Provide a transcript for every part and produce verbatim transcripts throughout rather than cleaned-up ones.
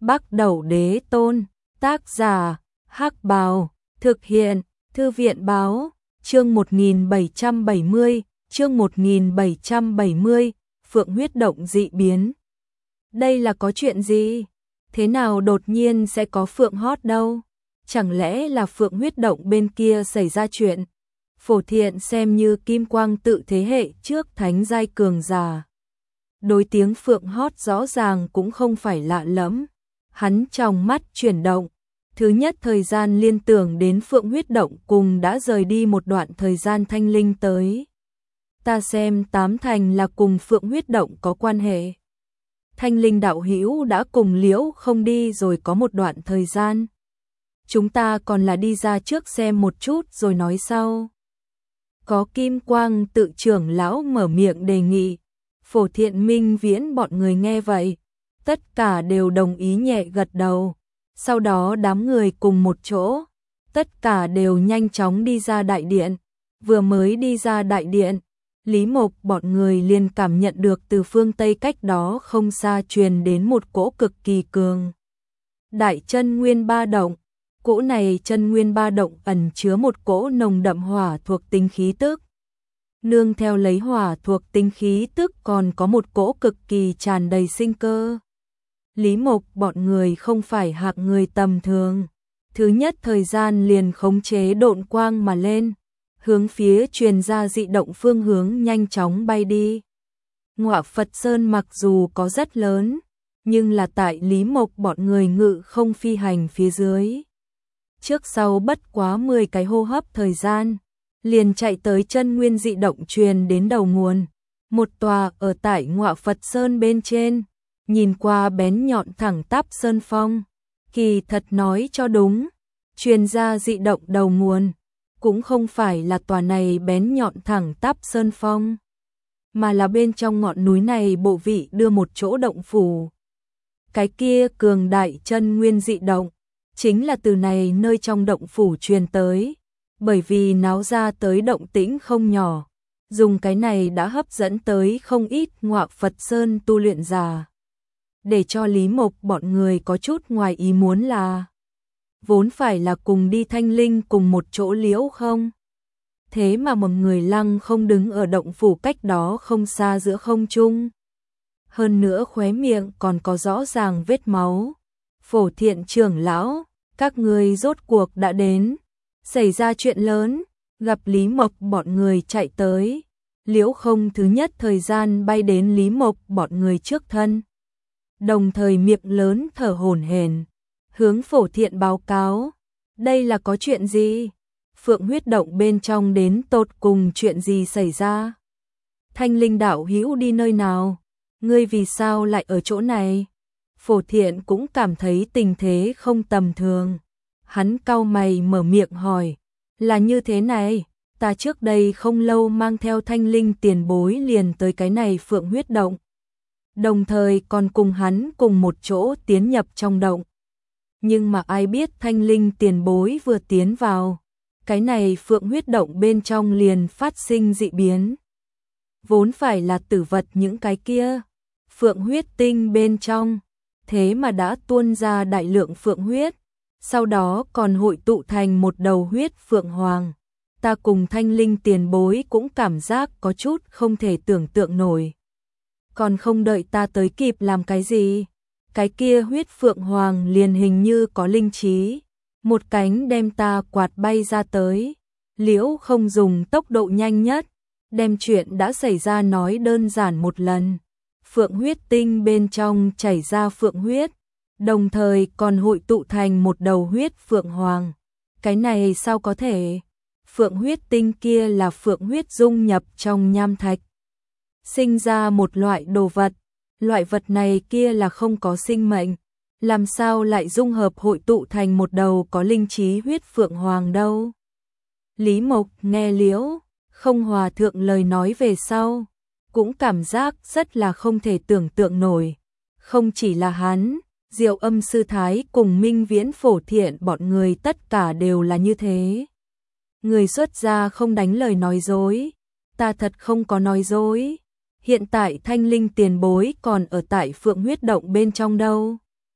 Bắc Đẩu Đế Tôn, tác giả, Hắc Bào, thực hiện, Thư viện Báo, chương một nghìn bảy trăm bảy mươi, chương một nghìn bảy trăm bảy mươi, Phượng huyết động dị biến. Đây là có chuyện gì? Thế nào đột nhiên sẽ có Phượng hót đâu? Chẳng lẽ là Phượng huyết động bên kia xảy ra chuyện? Phổ Thiện xem như kim quang tự thế hệ trước thánh giai cường giả. Đối tiếng Phượng hót rõ ràng cũng không phải lạ lẫm. Hắn trong mắt chuyển động. Thứ nhất thời gian liên tưởng đến Phượng huyết động cùng đã rời đi một đoạn thời gian thanh linh tới. Ta xem tám thành là cùng Phượng huyết động có quan hệ. Thanh linh đạo hữu đã cùng Liễu không đi rồi có một đoạn thời gian. Chúng ta còn là đi ra trước xem một chút rồi nói sau. Có kim quang tự trưởng lão mở miệng đề nghị. Phổ Thiện Minh Viễn bọn người nghe vậy. Tất cả đều đồng ý nhẹ gật đầu. Sau đó đám người cùng một chỗ. Tất cả đều nhanh chóng đi ra đại điện. Vừa mới đi ra đại điện. Lý Mộc bọn người liền cảm nhận được từ phương Tây cách đó không xa truyền đến một cỗ cực kỳ cường. Đại chân nguyên ba động. Cỗ này chân nguyên ba động ẩn chứa một cỗ nồng đậm hỏa thuộc tính khí tức. Nương theo lấy hỏa thuộc tính khí tức còn có một cỗ cực kỳ tràn đầy sinh cơ. Lý Mộc bọn người không phải hạng người tầm thường. Thứ nhất thời gian liền khống chế độn quang mà lên. Hướng phía truyền ra dị động phương hướng nhanh chóng bay đi. Ngọa Phật Sơn mặc dù có rất lớn, nhưng là tại Lý Mộc bọn người ngự không phi hành phía dưới. Trước sau bất quá mười cái hô hấp thời gian, liền chạy tới chân nguyên dị động truyền đến đầu nguồn. Một tòa ở tại Ngọa Phật Sơn bên trên, nhìn qua bén nhọn thẳng tắp sơn phong. Kỳ thật nói cho đúng, truyền ra dị động đầu nguồn. Cũng không phải là tòa này bén nhọn thẳng tắp sơn phong, mà là bên trong ngọn núi này bộ vị đưa một chỗ động phủ. Cái kia cường đại chân nguyên dị động, chính là từ này nơi trong động phủ truyền tới, bởi vì náo ra tới động tĩnh không nhỏ, dùng cái này đã hấp dẫn tới không ít Ngọa Phật Sơn tu luyện giả. Để cho Lý Mộc bọn người có chút ngoài ý muốn là vốn phải là cùng đi thanh linh cùng một chỗ Liễu không. Thế mà một người lăng không đứng ở động phủ cách đó không xa giữa không trung. Hơn nữa khóe miệng còn có rõ ràng vết máu. Phổ Thiện trưởng lão, các người rốt cuộc đã đến. Xảy ra chuyện lớn, gặp Lý Mộc bọn người chạy tới. Liễu không thứ nhất thời gian bay đến Lý Mộc bọn người trước thân. Đồng thời miệng lớn thở hổn hển. Hướng Phổ Thiện báo cáo, đây là có chuyện gì? Phượng huyết động bên trong đến tột cùng chuyện gì xảy ra? Thanh linh đạo hữu đi nơi nào? Ngươi vì sao lại ở chỗ này? Phổ Thiện cũng cảm thấy tình thế không tầm thường. Hắn cau mày mở miệng hỏi, là như thế này, ta trước đây không lâu mang theo thanh linh tiền bối liền tới cái này Phượng huyết động. Đồng thời còn cùng hắn cùng một chỗ tiến nhập trong động. Nhưng mà ai biết thanh linh tiền bối vừa tiến vào, cái này Phượng huyết động bên trong liền phát sinh dị biến. Vốn phải là tử vật những cái kia, Phượng huyết tinh bên trong, thế mà đã tuôn ra đại lượng Phượng huyết, sau đó còn hội tụ thành một đầu huyết Phượng Hoàng. Ta cùng thanh linh tiền bối cũng cảm giác có chút không thể tưởng tượng nổi. Còn không đợi ta tới kịp làm cái gì, cái kia huyết Phượng Hoàng liền hình như có linh trí, một cánh đem ta quạt bay ra tới. Liễu không dùng tốc độ nhanh nhất, đem chuyện đã xảy ra nói đơn giản một lần. Phượng huyết tinh bên trong chảy ra phượng huyết, đồng thời còn hội tụ thành một đầu huyết Phượng Hoàng. Cái này sao có thể? Phượng huyết tinh kia là phượng huyết dung nhập trong nham thạch, sinh ra một loại đồ vật. Loại vật này kia là không có sinh mệnh, làm sao lại dung hợp hội tụ thành một đầu có linh trí huyết Phượng Hoàng đâu? Lý Mộc nghe Liễu không hòa thượng lời nói về sau, cũng cảm giác rất là không thể tưởng tượng nổi. Không chỉ là hắn, Diệu Âm Sư Thái cùng Minh Viễn Phổ Thiện bọn người tất cả đều là như thế. Người xuất gia không đánh lời nói dối, ta thật không có nói dối. Hiện tại thanh linh tiền bối còn ở tại Phượng huyết động bên trong đâu.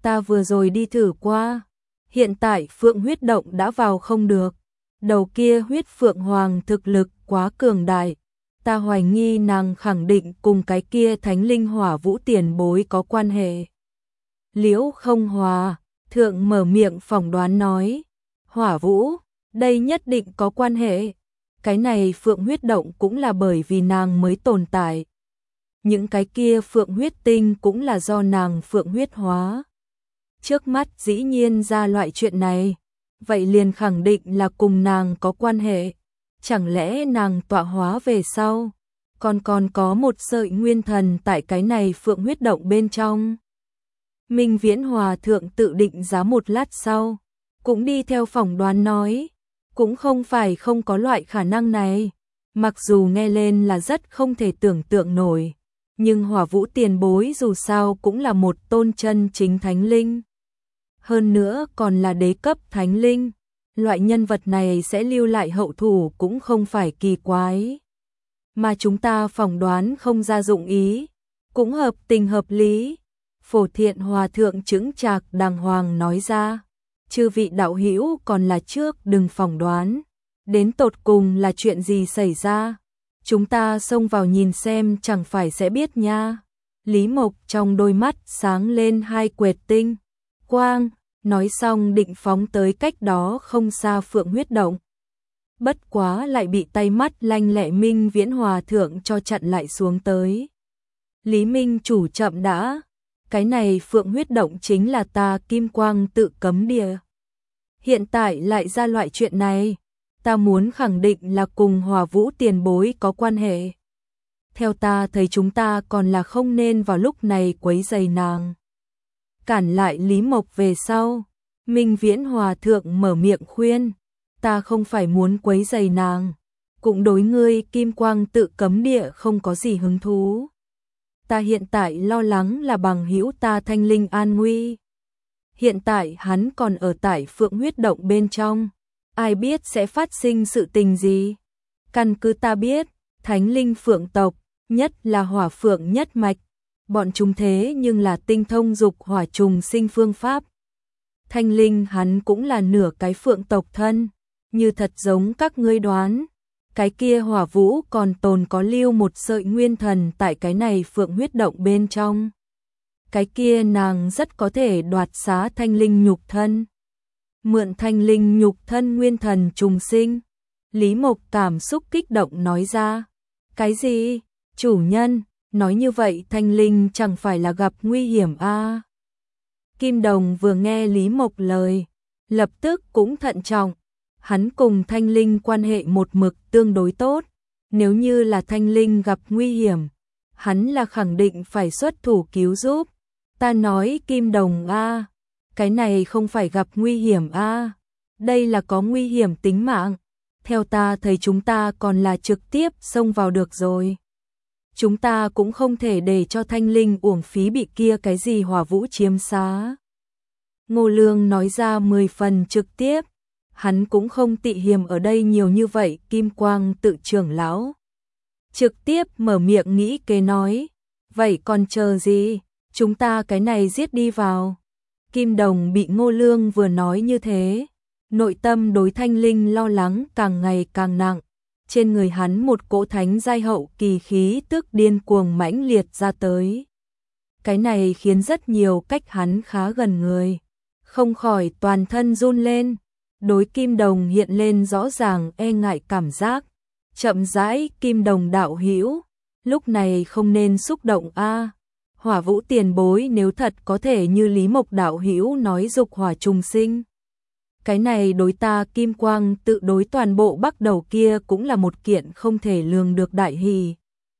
ta vừa rồi đi thử qua, hiện tại phượng huyết động đã vào không được, đầu kia huyết phượng hoàng thực lực quá cường đại, ta hoài nghi nàng khẳng định cùng cái kia thánh linh hỏa vũ tiền bối có quan hệ. Liễu Không Hòa, thượng mở miệng phỏng đoán nói, hỏa vũ, đây nhất định có quan hệ, cái này phượng huyết động cũng là bởi vì nàng mới tồn tại. Những cái kia phượng huyết tinh cũng là do nàng phượng huyết hóa. Trước mắt dĩ nhiên ra loại chuyện này, vậy liền khẳng định là cùng nàng có quan hệ. Chẳng lẽ nàng tọa hóa về sau, còn còn có một sợi nguyên thần tại cái này phượng huyết động bên trong. Minh Viễn Hòa thượng tự định giá một lát sau, cũng đi theo phỏng đoán nói, cũng không phải không có loại khả năng này, mặc dù nghe lên là rất không thể tưởng tượng nổi, nhưng Hỏa Vũ tiền bối dù sao cũng là một tôn chân chính thánh linh. Hơn nữa còn là đế cấp thánh linh, loại nhân vật này sẽ lưu lại hậu thủ cũng không phải kỳ quái. Mà chúng ta phỏng đoán không ra dụng ý, cũng hợp tình hợp lý. Phổ Thiện Hòa thượng chứng trạc đàng hoàng nói ra, chư vị đạo hữu còn là trước đừng phỏng đoán, đến tột cùng là chuyện gì xảy ra, chúng ta xông vào nhìn xem chẳng phải sẽ biết nha. Lý Mộc trong đôi mắt sáng lên hai quệt tinh quang, nói xong định phóng tới cách đó không xa phượng huyết động. Bất quá lại bị tay mắt lanh lẹ Minh Viễn Hòa thượng cho chặn lại xuống tới. Lý Minh chủ chậm đã, cái này phượng huyết động chính là ta kim quang tự cấm địa. Hiện tại lại ra loại chuyện này, ta muốn khẳng định là cùng Hòa Vũ tiền bối có quan hệ. Theo ta thấy chúng ta còn là không nên vào lúc này quấy rầy nàng. Cản lại Lý Mộc về sau, Minh Viễn Hòa thượng mở miệng khuyên, ta không phải muốn quấy rầy nàng, cũng đối ngươi kim quang tự cấm địa không có gì hứng thú. Ta hiện tại lo lắng là bằng hữu ta thanh linh an nguy. Hiện tại hắn còn ở tại phượng huyết động bên trong, ai biết sẽ phát sinh sự tình gì. Căn cứ ta biết, thánh linh phượng tộc, nhất là hỏa phượng nhất mạch, bọn chúng thế nhưng là tinh thông dục hỏa trùng sinh phương pháp. Thanh linh hắn cũng là nửa cái phượng tộc thân, như thật giống các ngươi đoán. Cái kia Hỏa Vũ còn tồn có lưu một sợi nguyên thần tại cái này phượng huyết động bên trong. Cái kia nàng rất có thể đoạt xá thanh linh nhục thân. Mượn thanh linh nhục thân nguyên thần trùng sinh. Lý Mộc cảm xúc kích động nói ra. Cái gì? Chủ nhân, nói như vậy thanh linh chẳng phải là gặp nguy hiểm a? À? Kim Đồng vừa nghe Lý Mộc lời, lập tức cũng thận trọng. Hắn cùng thanh linh quan hệ một mực tương đối tốt, nếu như là thanh linh gặp nguy hiểm, hắn là khẳng định phải xuất thủ cứu giúp. Ta nói Kim Đồng a, cái này không phải gặp nguy hiểm a, đây là có nguy hiểm tính mạng. Theo ta thấy chúng ta còn là trực tiếp xông vào được rồi. Chúng ta cũng không thể để cho thanh linh uổng phí bị kia cái gì Hỏa Vũ chiếm xá. Ngô Lương nói ra mười phần trực tiếp. Hắn cũng không tị hiềm ở đây nhiều như vậy, Kim Quang tự trưởng lão. Trực tiếp mở miệng nghĩ kế nói, vậy còn chờ gì, chúng ta cái này giết đi vào. Kim Đồng bị Ngô Lương vừa nói như thế, nội tâm đối thanh linh lo lắng càng ngày càng nặng. Trên người hắn một cỗ thánh giai hậu kỳ khí tức điên cuồng mãnh liệt ra tới. Cái này khiến rất nhiều cách hắn khá gần người, không khỏi toàn thân run lên. Đối Kim Đồng hiện lên rõ ràng e ngại cảm giác. Chậm rãi Kim Đồng đạo hữu, lúc này không nên xúc động a. À. Hỏa Vũ tiền bối nếu thật có thể như Lý Mộc đạo hữu nói dục hỏa trùng sinh, cái này đối ta Kim Quang tự đối toàn bộ Bắc Đầu kia cũng là một kiện không thể lường được đại hỷ.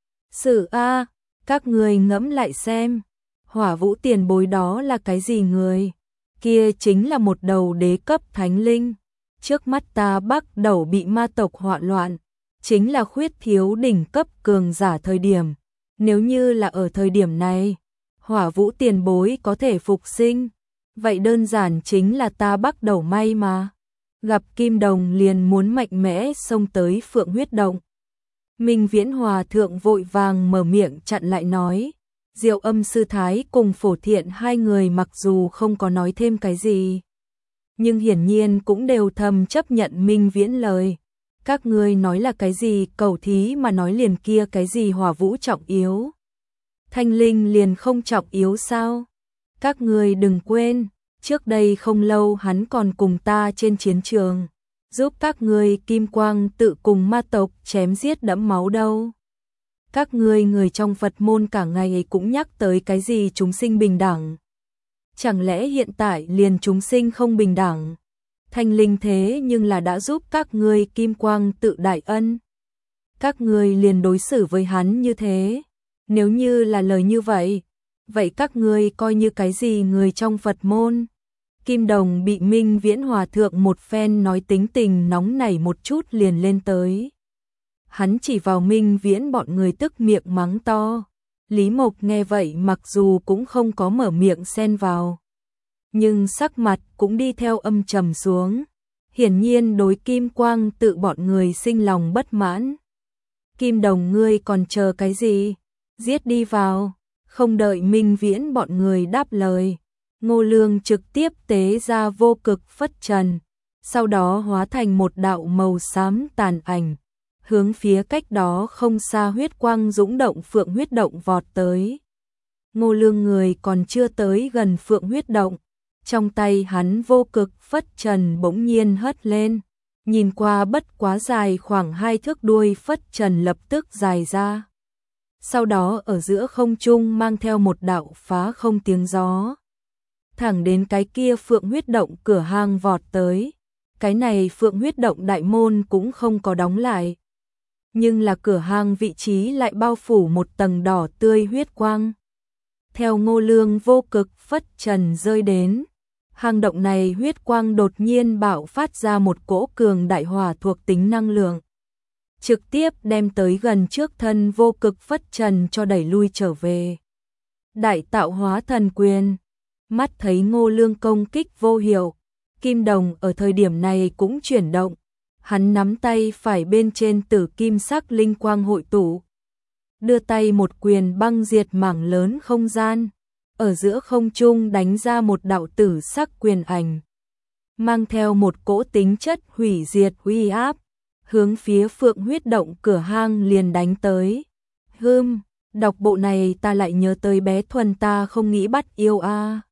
Sự a, à, các người ngẫm lại xem, Hỏa Vũ tiền bối đó là cái gì người? Kia chính là một đầu đế cấp thánh linh. Trước mắt ta Bắc Đầu bị ma tộc họa loạn, chính là khuyết thiếu đỉnh cấp cường giả thời điểm. Nếu như là ở thời điểm này, Hỏa Vũ tiền bối có thể phục sinh, vậy đơn giản chính là ta Bắc Đầu may mà. Gặp Kim Đồng liền muốn mạnh mẽ xông tới phượng huyết động. Minh Viễn Hòa thượng vội vàng mở miệng chặn lại nói, Diệu Âm sư thái cùng Phổ Thiện hai người mặc dù không có nói thêm cái gì, nhưng hiển nhiên cũng đều thầm chấp nhận Minh Viễn lời. Các ngươi nói là cái gì, cầu thí mà nói liền kia cái gì hỏa vũ trọng yếu. Thanh linh liền không trọng yếu sao? Các ngươi đừng quên, trước đây không lâu hắn còn cùng ta trên chiến trường, giúp các ngươi Kim Quang tự cùng ma tộc chém giết đẫm máu đâu. Các ngươi người trong Phật môn cả ngày cũng nhắc tới cái gì chúng sinh bình đẳng. Chẳng lẽ hiện tại liền chúng sinh không bình đẳng? Thanh linh thế nhưng là đã giúp các ngươi Kim Quang tự đại ân. Các ngươi liền đối xử với hắn như thế. Nếu như là lời như vậy, vậy các ngươi coi như cái gì người trong Phật môn? Kim Đồng bị Minh Viễn Hòa Thượng một phen nói tính tình nóng nảy một chút liền lên tới. Hắn chỉ vào Minh Viễn bọn người tức miệng mắng to. Lý Mộc nghe vậy mặc dù cũng không có mở miệng xen vào, nhưng sắc mặt cũng đi theo âm trầm xuống. Hiển nhiên đối Kim Quang tự bọn người sinh lòng bất mãn. Kim Đồng ngươi còn chờ cái gì? Giết đi vào. Không đợi Minh Viễn bọn người đáp lời, Ngô Lương trực tiếp tế ra vô cực phất trần, sau đó hóa thành một đạo màu xám tàn ảnh, hướng phía cách đó không xa huyết quang dũng động phượng huyết động vọt tới. Ngô Lương người còn chưa tới gần phượng huyết động, trong tay hắn vô cực phất trần bỗng nhiên hất lên, nhìn qua bất quá dài khoảng hai thước đuôi phất trần lập tức dài ra. Sau đó ở giữa không trung mang theo một đạo phá không tiếng gió, thẳng đến cái kia phượng huyết động cửa hang vọt tới. Cái này phượng huyết động đại môn cũng không có đóng lại, nhưng là cửa hang vị trí lại bao phủ một tầng đỏ tươi huyết quang. Theo Ngô Lương vô cực phất trần rơi đến, hang động này huyết quang đột nhiên bạo phát ra một cỗ cường đại hỏa thuộc tính năng lượng, trực tiếp đem tới gần trước thân vô cực phất trần cho đẩy lui trở về. Đại tạo hóa thần quyền. Mắt thấy Ngô Lương công kích vô hiệu, Kim Đồng ở thời điểm này cũng chuyển động. Hắn nắm tay phải bên trên tử kim sắc linh quang hội tụ, đưa tay một quyền băng diệt mảng lớn không gian, ở giữa không trung đánh ra một đạo tử sắc quyền ảnh, mang theo một cỗ tính chất hủy diệt uy áp, hướng phía phượng huyết động cửa hang liền đánh tới. Hừm, đọc bộ này ta lại nhớ tới bé Thuần ta không nghĩ bắt yêu a.